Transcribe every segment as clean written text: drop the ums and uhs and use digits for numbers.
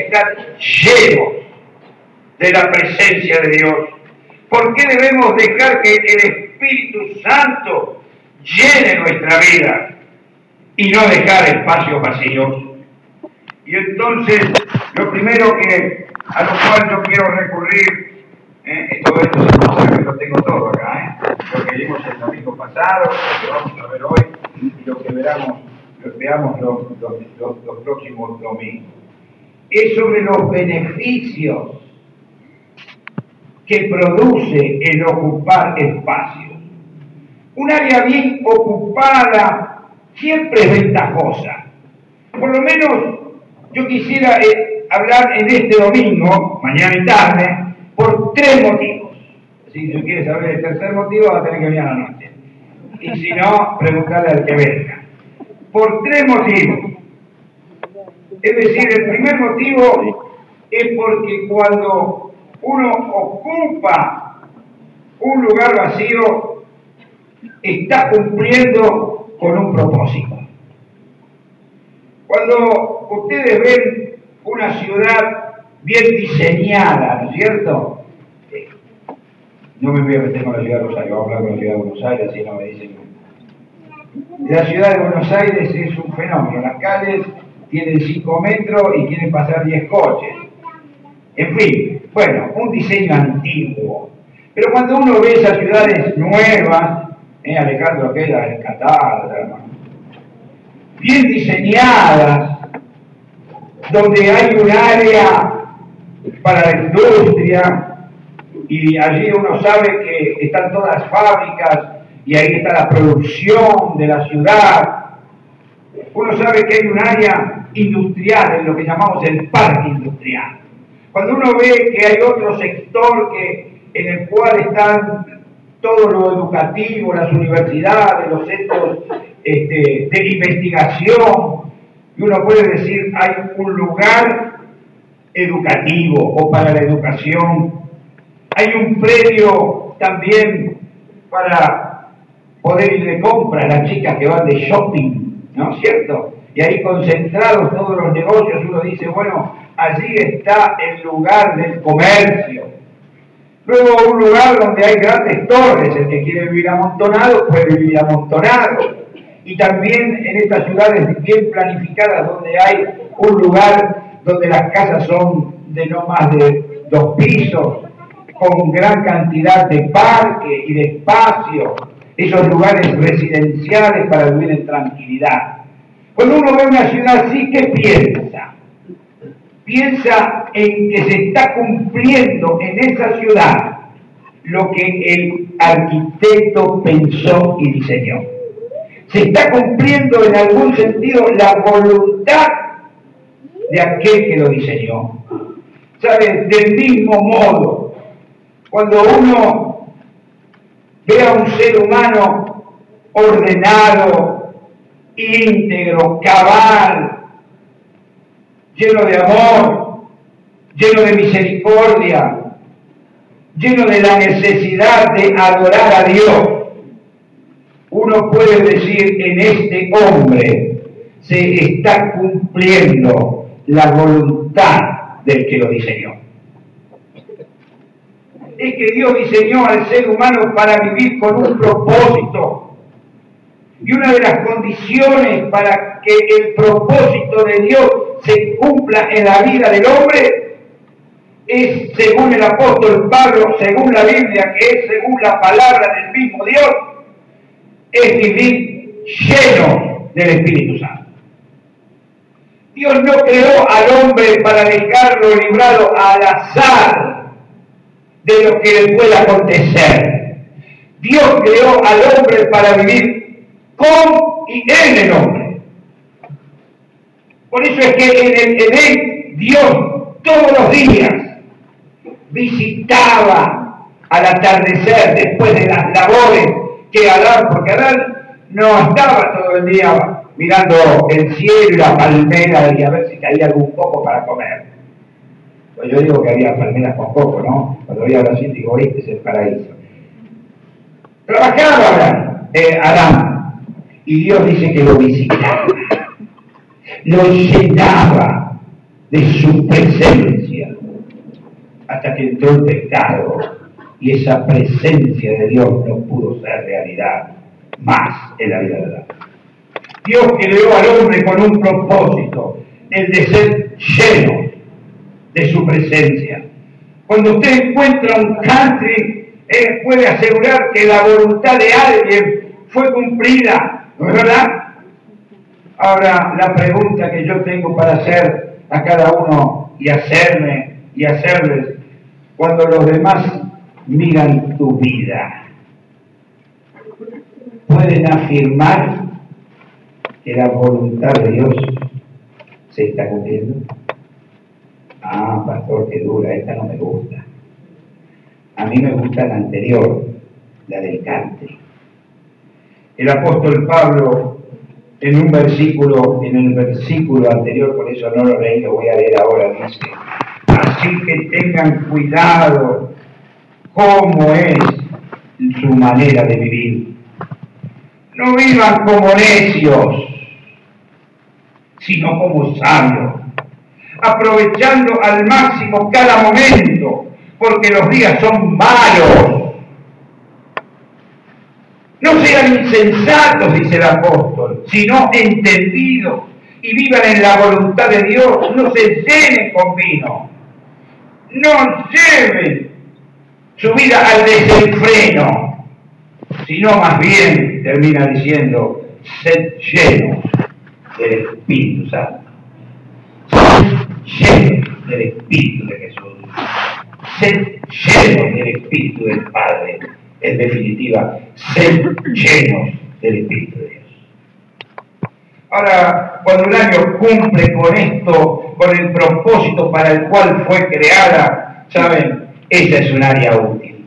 estar llenos de la presencia de Dios? ¿Por qué debemos dejar que el Espíritu Santo llene nuestra vida y no dejar espacios vacíos? Y entonces, lo primero a lo cual yo quiero recurrir, todo esto se pasa que lo tengo todo acá, lo que vimos el domingo pasado, lo que vamos a ver hoy y lo que veamos los próximos domingos. Es sobre los beneficios que produce el ocupar espacios. Un área bien ocupada siempre es ventajosa. Por lo menos yo quisiera hablar en este domingo, mañana y tarde, por 3 motivos. Si tú quieres saber el tercer motivo, vas a tener que venir a la noche. Y si no, preguntarle al que venga. Por 3 motivos. Es decir, el primer motivo es porque cuando uno ocupa un lugar vacío, está cumpliendo con un propósito. Cuando ustedes ven una ciudad bien diseñada, ¿no es cierto? No me voy a meter con la ciudad de Rosario, voy a hablar con la ciudad de Buenos Aires, así no me dicen. La ciudad de Buenos Aires es un fenómeno. Las calles tienen 5 metros y quieren pasar 10 coches. En fin, bueno, un diseño antiguo. Pero cuando uno ve esas ciudades nuevas, Alejandro queda encantado, hermano, bien diseñadas, donde hay un área para la industria, y allí uno sabe que están todas las fábricas, y ahí está la producción de la ciudad. Uno sabe que hay un área industrial, en lo que llamamos el parque industrial. Cuando uno ve que hay otro sector en el cual están todo lo educativo, las universidades, los centros de investigación, y uno puede decir, hay un lugar educativo o para la educación, hay un predio también para poder ir de compra, las chicas que van de shopping, ¿no es cierto? Y ahí concentrados todos los negocios, uno dice, bueno, allí está el lugar del comercio. Luego un lugar donde hay grandes torres, el que quiere vivir amontonado puede vivir amontonado. Y también en estas ciudades bien planificadas donde hay un lugar donde las casas son de no más de 2 pisos, con gran cantidad de parque y de espacio, esos lugares residenciales para vivir en tranquilidad. Cuando uno ve una ciudad así, ¿qué piensa? Piensa en que se está cumpliendo en esa ciudad lo que el arquitecto pensó y diseñó. Se está cumpliendo en algún sentido la voluntad de aquel que lo diseñó. ¿Sabes? Del mismo modo, cuando uno ve a un ser humano ordenado, íntegro, cabal, lleno de amor, lleno de misericordia, lleno de la necesidad de adorar a Dios, uno puede decir, en este hombre se está cumpliendo la voluntad del que lo diseñó. Es que Dios diseñó al ser humano para vivir con un propósito. Y una de las condiciones para que el propósito de Dios se cumpla en la vida del hombre es, según el apóstol Pablo, según la Biblia, que es según la palabra del mismo Dios, es vivir lleno del Espíritu Santo. Dios no creó al hombre para dejarlo librado al azar de lo que le pueda acontecer. Dios creó al hombre para vivir con y en el hombre. Por eso es que en el Edén Dios todos los días visitaba al atardecer, después de las labores que Adán, porque Adán no estaba todo el día mirando el cielo y la palmera y a ver si caía algún coco para comer. Pues yo digo que había palmeras con coco, ¿no? Cuando voy a Brasil digo, este es el paraíso. Trabajaba Adán, y Dios dice que lo visitaba, lo llenaba de su presencia, hasta que entró el pecado y esa presencia de Dios no pudo ser realidad más en la vida de Adán. Dios creó al hombre con un propósito, el de ser lleno de su presencia. Cuando usted encuentra un country, él puede asegurar que la voluntad de alguien fue cumplida, ¿no es verdad? Ahora, la pregunta que yo tengo para hacer a cada uno y hacerme y hacerles, cuando los demás miran tu vida, ¿pueden afirmar que la voluntad de Dios se está cumpliendo? Ah, pastor, qué dura, esta no me gusta. A mí me gusta la anterior, la del country. El apóstol Pablo, en el versículo anterior, por eso no lo leí, lo voy a leer ahora, dice: así que tengan cuidado cómo es su manera de vivir. No vivan como necios, sino como sabios, aprovechando al máximo cada momento, porque los días son malos. No sean insensatos, dice el apóstol, sino entendidos, y vivan en la voluntad de Dios. No se llenen con vino, no lleven su vida al desenfreno, sino más bien, termina diciendo, sed llenos del Espíritu Santo. Sed llenos del Espíritu de Jesús. Sed llenos del Espíritu del Padre. En definitiva, sed llenos del Espíritu de Dios. Ahora, cuando un año cumple con esto, con el propósito para el cual fue creada, ¿saben? Esa es un área útil.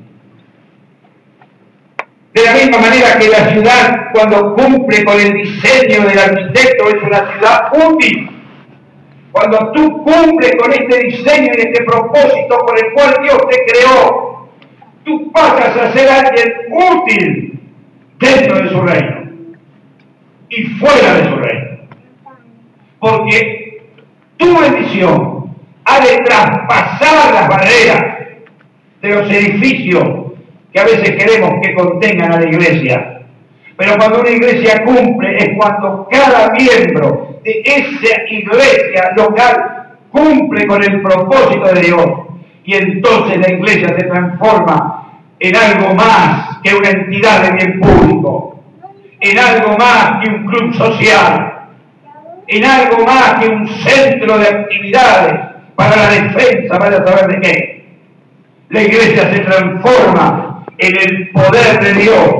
De la misma manera que la ciudad, cuando cumple con el diseño del arquitecto, es una ciudad útil. Cuando tú cumples con este diseño y este propósito por el cual Dios te creó, tú pasas a ser alguien útil dentro de su reino y fuera de su reino. Porque tu bendición ha de traspasar las barreras de los edificios que a veces queremos que contengan a la iglesia. Pero cuando una iglesia cumple es cuando cada miembro de esa iglesia local cumple con el propósito de Dios. Y entonces la iglesia se transforma en algo más que una entidad de bien público, en algo más que un club social, en algo más que un centro de actividades para la defensa, vaya a saber de qué. La iglesia se transforma en el poder de Dios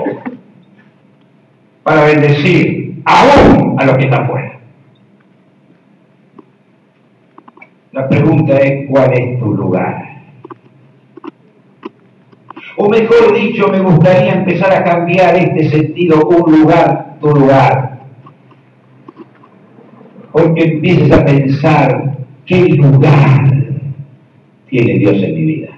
para bendecir aún a los que están fuera. La pregunta es, ¿cuál es tu lugar? O mejor dicho, me gustaría empezar a cambiar este sentido, un lugar, tu lugar. Porque empieces a pensar, ¿qué lugar tiene Dios en mi vida?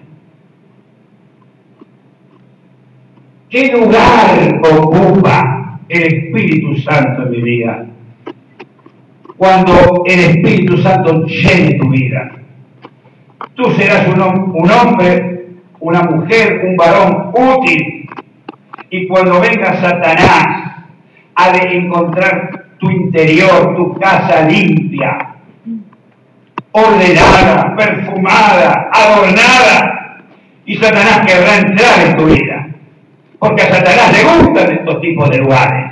¿Qué lugar ocupa el Espíritu Santo en mi vida? Cuando el Espíritu Santo llene tu vida, tú serás un hombre, una mujer, un varón útil. Y cuando venga Satanás, ha de encontrar tu interior, tu casa limpia, ordenada, perfumada, adornada. Y Satanás querrá entrar en tu vida, porque a Satanás le gustan estos tipos de lugares.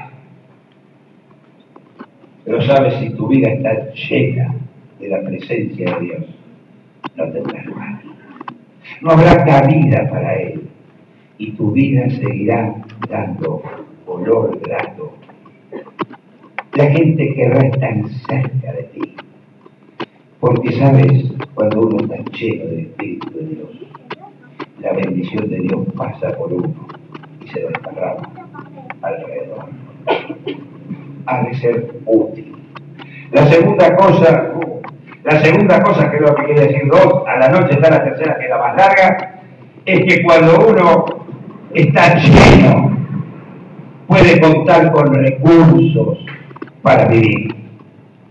Pero sabes, si tu vida está llena de la presencia de Dios, no tendrás lugar. No habrá cabida para Él. Y tu vida seguirá dando olor grato. La gente querrá estar cerca de ti. Porque sabes, cuando uno está lleno del Espíritu de Dios, la bendición de Dios pasa por uno y se desparrama alrededor. Ha de ser útil. La segunda cosa que es lo que quiere decir dos, a la noche está la tercera, que es la más larga, es que cuando uno está lleno, puede contar con recursos para vivir.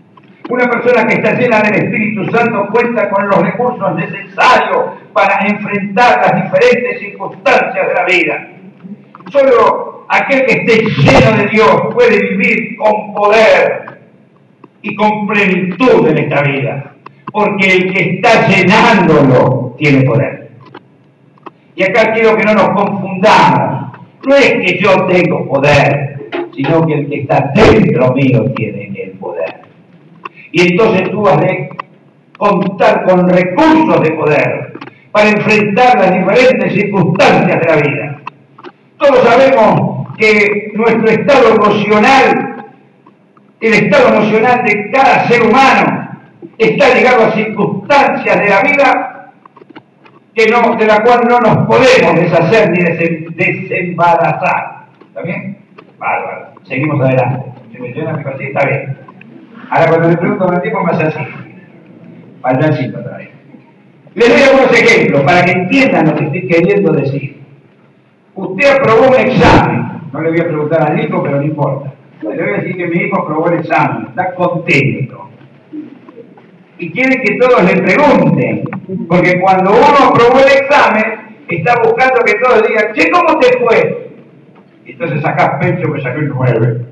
Una persona que está llena del Espíritu Santo cuenta con los recursos necesarios para enfrentar las diferentes circunstancias de la vida. Solo aquel que esté lleno de Dios puede vivir con poder y con plenitud en esta vida, porque el que está llenándolo tiene poder. Y acá quiero que no nos confundamos. No es que yo tengo poder, sino que el que está dentro mío tiene el poder. Y entonces tú has de contar con recursos de poder para enfrentar las diferentes circunstancias de la vida. Todos sabemos que nuestro estado emocional, el estado emocional de cada ser humano, está ligado a circunstancias de la vida de la cual no nos podemos deshacer ni desembarazar. ¿Está bien? Bárbaro. Seguimos adelante. ¿Se me llena mi así? Está bien. Ahora cuando le pregunto a un tipo me hace así. Payancito otra vez. Les doy algunos ejemplos para que entiendan lo que estoy queriendo decir. Usted aprobó un examen. No le voy a preguntar al hijo, pero no importa. Le voy a decir que mi hijo aprobó el examen. Está contento. Y quiere que todos le pregunten. Porque cuando uno aprobó el examen, está buscando que todos digan, che, ¿cómo te fue? Y entonces sacás pecho que saqué un 9.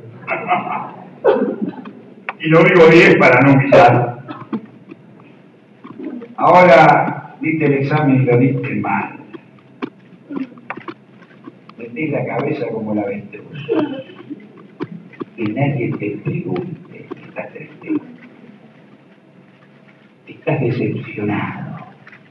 Y no digo 10 para no humillar. Ahora diste el examen y lo diste mal. Metés la cabeza como la avestruz. Que nadie te pregunte, estás triste. Estás decepcionado.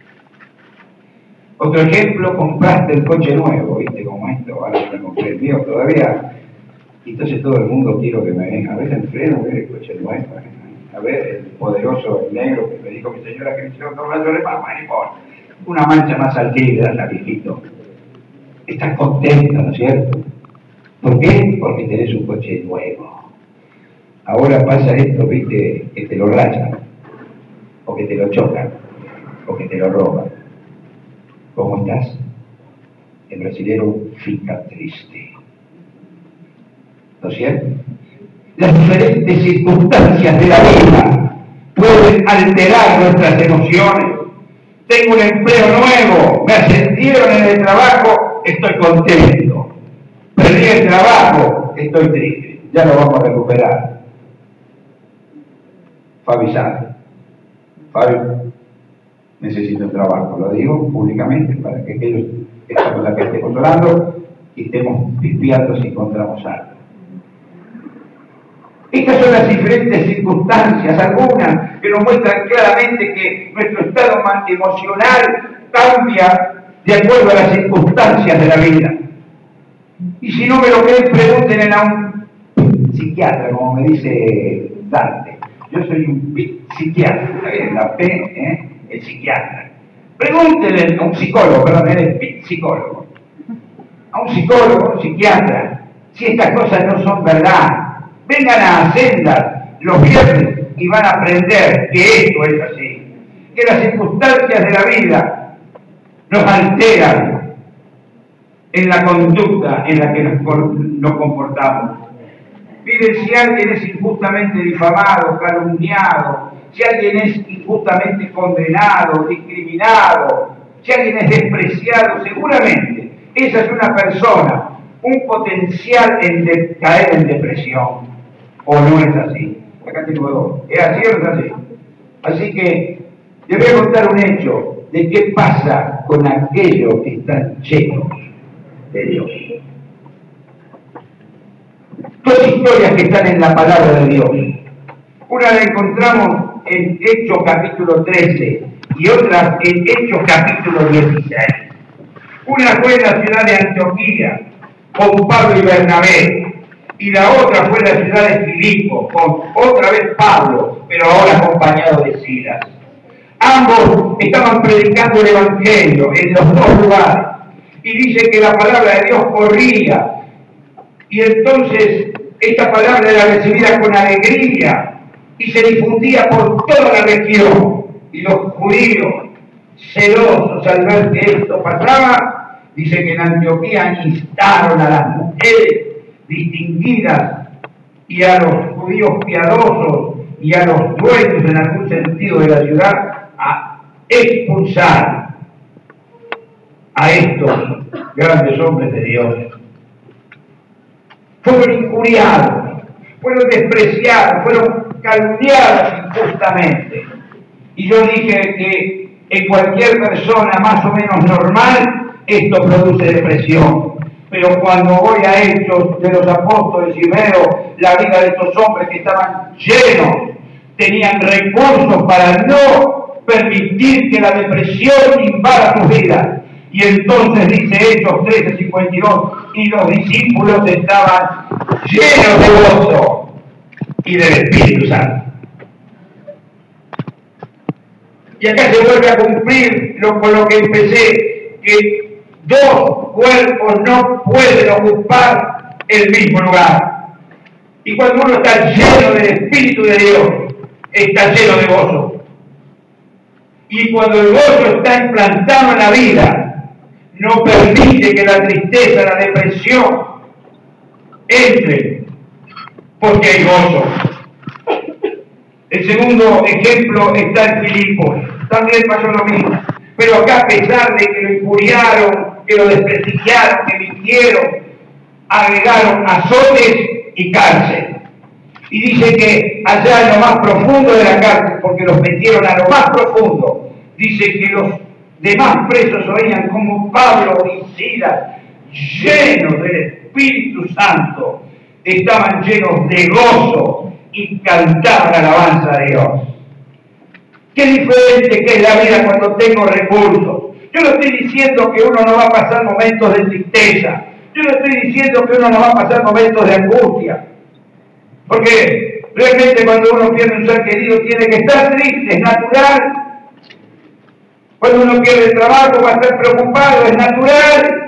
Otro ejemplo, compraste el coche nuevo, ¿viste? Como esto, ahora me compré el mío todavía. Y entonces todo el mundo quiero que me venga a ver Alfredo, a ver el coche nuevo, a ver el poderoso, el negro que me dijo mi señora que me hicieron 2 rayos de mamá, no importa. Una mancha más al tigre, viejito. Estás contento, ¿no es cierto? ¿Por qué? Porque tenés un coche nuevo. Ahora pasa esto, ¿viste? Que te lo rachan, o que te lo chocan, o que te lo roban. ¿Cómo estás? El brasilero fica triste. ¿No es cierto? Las diferentes circunstancias de la vida pueden alterar nuestras emociones. Tengo un empleo nuevo, me ascendieron en el trabajo, estoy contento. Perdí el trabajo, estoy triste. Ya lo vamos a recuperar. Fabi sabe. Fabi, necesito un trabajo. Lo digo públicamente para que aquellos que estamos acá estén controlando y estemos pispeando si encontramos algo. Estas son las diferentes circunstancias, algunas que nos muestran claramente que nuestro estado emocional cambia de acuerdo a las circunstancias de la vida. Y si no me lo creen, pregúntenle a un psiquiatra, como me dice Dante. Yo soy un psiquiatra, ¿está bien? La P, el psiquiatra. Pregúntenle a un psicólogo, perdón, él es psicólogo. A un psicólogo, un psiquiatra, si estas cosas no son verdad. Vengan a Hacendas los viernes y van a aprender que esto es así, que las circunstancias de la vida nos alteran en la conducta en la que nos comportamos. Miren, si alguien es injustamente difamado, calumniado, si alguien es injustamente condenado, discriminado, si alguien es despreciado, seguramente esa es una persona, un potencial en caer en depresión. ¿O no es así? Acá tengo dos. ¿Es así o no es así? Así que les voy a contar un hecho de qué pasa con aquellos que están llenos de Dios. Dos historias que están en la palabra de Dios. Una la encontramos en Hechos capítulo 13 y otra en Hechos capítulo 16. Una fue en la ciudad de Antioquía con Pablo y Bernabé. Y la otra fue la ciudad de Filipo, con otra vez Pablo, pero ahora acompañado de Silas. Ambos estaban predicando el Evangelio en los dos lugares. Y dice que la palabra de Dios corría. Y entonces esta palabra era recibida con alegría y se difundía por toda la región. Y los judíos, celosos al ver que esto pasaba, dice que en Antioquía instaron a las mujeres distinguidas y a los judíos piadosos y a los dueños en algún sentido de la ciudad a expulsar a estos grandes hombres de Dios. Fueron injuriados, fueron despreciados, fueron calumniados injustamente. Y yo dije que en cualquier persona más o menos normal esto produce depresión. Pero cuando voy a Hechos de los Apóstoles y veo la vida de estos hombres que estaban llenos, tenían recursos para no permitir que la depresión invada sus vidas. Y entonces dice Hechos 13:52, y los discípulos estaban llenos de gozo y del Espíritu Santo. Y acá se vuelve a cumplir con lo que empecé, que dos cuerpos no pueden ocupar el mismo lugar. Y cuando uno está lleno del Espíritu de Dios, está lleno de gozo. Y cuando el gozo está implantado en la vida, no permite que la tristeza, la depresión entre, porque hay gozo. El segundo ejemplo está en Filipos. También pasó lo mismo. Pero acá, a pesar de que lo injuriaron, que lo desprestigiaron, que mintieron, agregaron azotes y cárcel. Y dice que allá en lo más profundo de la cárcel, porque los metieron a lo más profundo, dice que los demás presos oían como Pablo y Silas, llenos del Espíritu Santo, estaban llenos de gozo y cantaban alabanza a Dios. Qué diferente que es la vida cuando tengo recursos. Yo no estoy diciendo que uno no va a pasar momentos de tristeza. Yo no estoy diciendo que uno no va a pasar momentos de angustia. Porque realmente cuando uno pierde un ser querido tiene que estar triste, es natural. Cuando uno pierde el trabajo va a estar preocupado, es natural.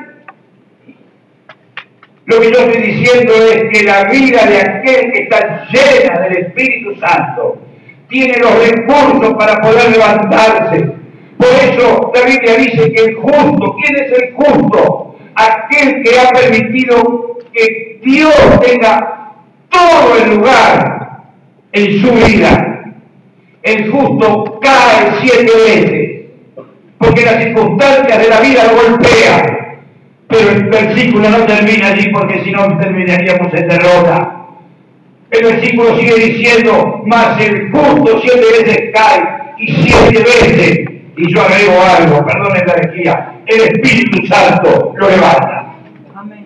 Lo que yo estoy diciendo es que la vida de aquel que está llena del Espíritu Santo tiene los recursos para poder levantarse. Por eso la Biblia dice que el justo, ¿quién es el justo? Aquel que ha permitido que Dios tenga todo el lugar en su vida. El justo cae 7 veces, porque las circunstancias de la vida lo golpean. Pero el versículo no termina allí, porque si no terminaríamos en derrota. El versículo sigue diciendo, mas el justo 7 veces cae, y 7 veces, y yo agrego algo, perdonen la herejía, el Espíritu Santo lo levanta. Amén.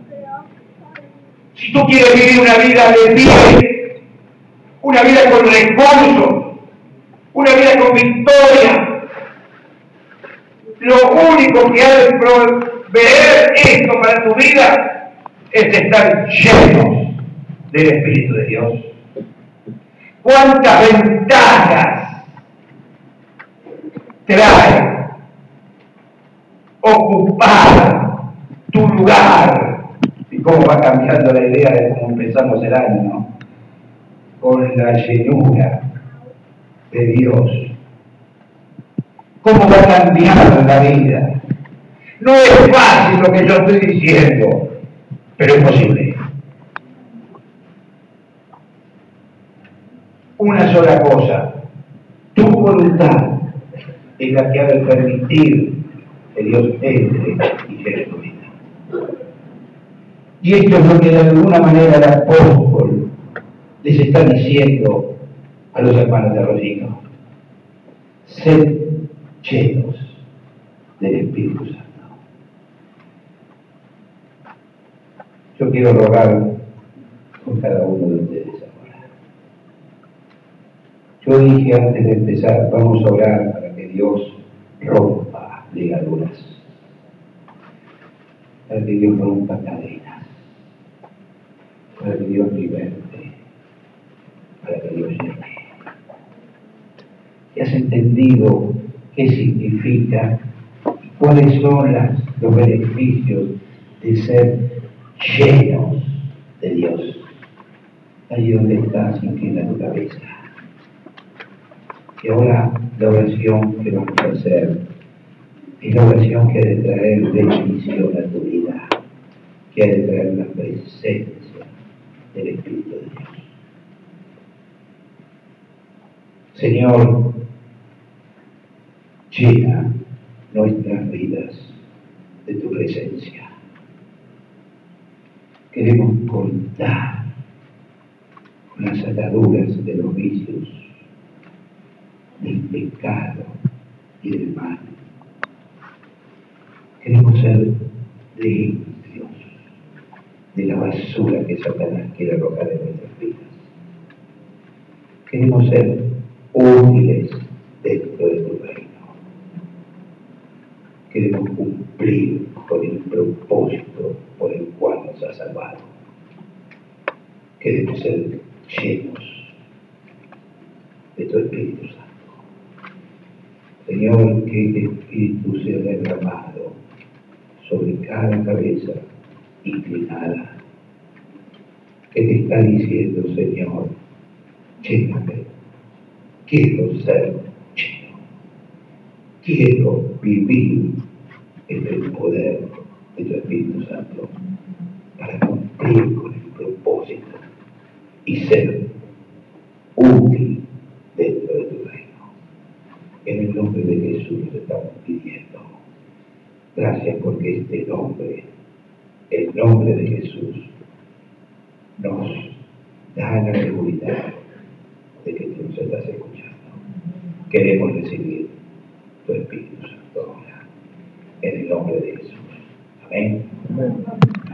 Si tú quieres vivir una vida de bien, una vida con recursos, una vida con victoria, lo único que ha de proveer esto para tu vida es estar llenos del Espíritu de Dios. ¿Cuántas ventajas trae ocupar tu lugar? Y cómo va cambiando la idea de cómo empezamos el año, ¿no? Con la llenura de Dios. ¿Cómo va cambiando la vida? No es fácil lo que yo estoy diciendo, pero es posible. Una sola cosa, tu voluntad es la que ha de permitir que Dios entre y llene tu vida. Y esto es lo que de alguna manera el apóstol les está diciendo a los hermanos de Rocino. Sed llenos del Espíritu Santo. Yo quiero rogar con cada uno de ustedes ahora. Yo dije antes de empezar, vamos a orar para que Dios rompa ligaduras, para que Dios rompa cadenas, para que Dios liberte, para que Dios llene. ¿Y has entendido qué significa y cuáles son los beneficios de ser llenos de Dios? Allí donde estás, inclina tu cabeza. Y ahora la oración que vamos a hacer es la oración que ha de traer bendición a tu vida, que ha de traer la presencia del Espíritu de Dios. Señor, llena nuestras vidas de tu presencia. Queremos cortar con las ataduras de los vicios, del pecado y del mal. Queremos ser limpios de la basura que Satanás quiere arrojar en nuestras vidas. Queremos ser útiles dentro de tu reino. Queremos cumplir con el propósito por el cual nos has salvado. Queremos ser llenos de tu Espíritu Santo. Señor, que el Espíritu sea derramado sobre cada cabeza inclinada que te está diciendo, Señor, lléname, quiero ser lleno, quiero vivir en el poder de tu Espíritu Santo para cumplir con el propósito y ser útil dentro de tu reino. En el nombre de Jesús nos estamos pidiendo. Gracias porque este nombre, el nombre de Jesús, nos da la seguridad de que tú nos estás escuchando. Queremos recibir tu Espíritu Santo ahora, en el nombre de Jesús. Amén. Amén.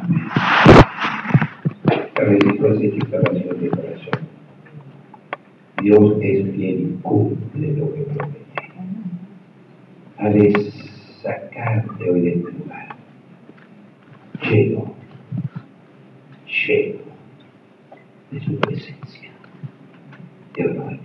Agradezco ese hecho oración de corazón. Dios es fiel y cumple lo que promete. Ha de sacarte hoy de este lugar lleno de su presencia. Te honro.